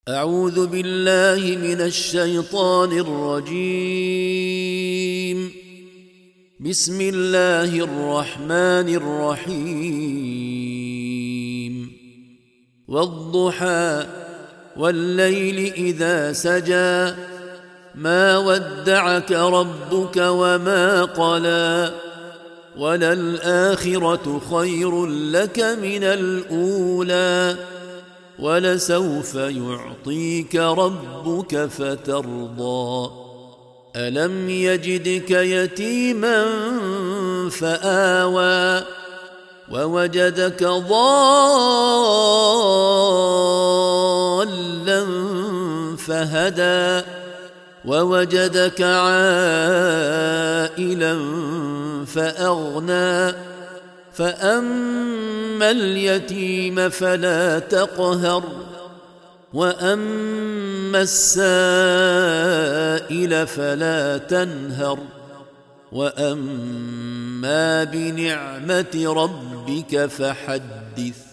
أعوذ بالله من الشيطان الرجيم. بسم الله الرحمن الرحيم. والضحى والليل إذا سجى ما ودعك ربك وما قلى وللآخرة خير لك من الأولى ولسوف يعطيك ربك فترضى ألم يجدك يتيما فآوى ووجدك ضالا فهدى ووجدك عائلا فأغنى فأما اليتيم فلا تقهر وأما السائل فلا تنهر وأما بنعمة ربك فحدث.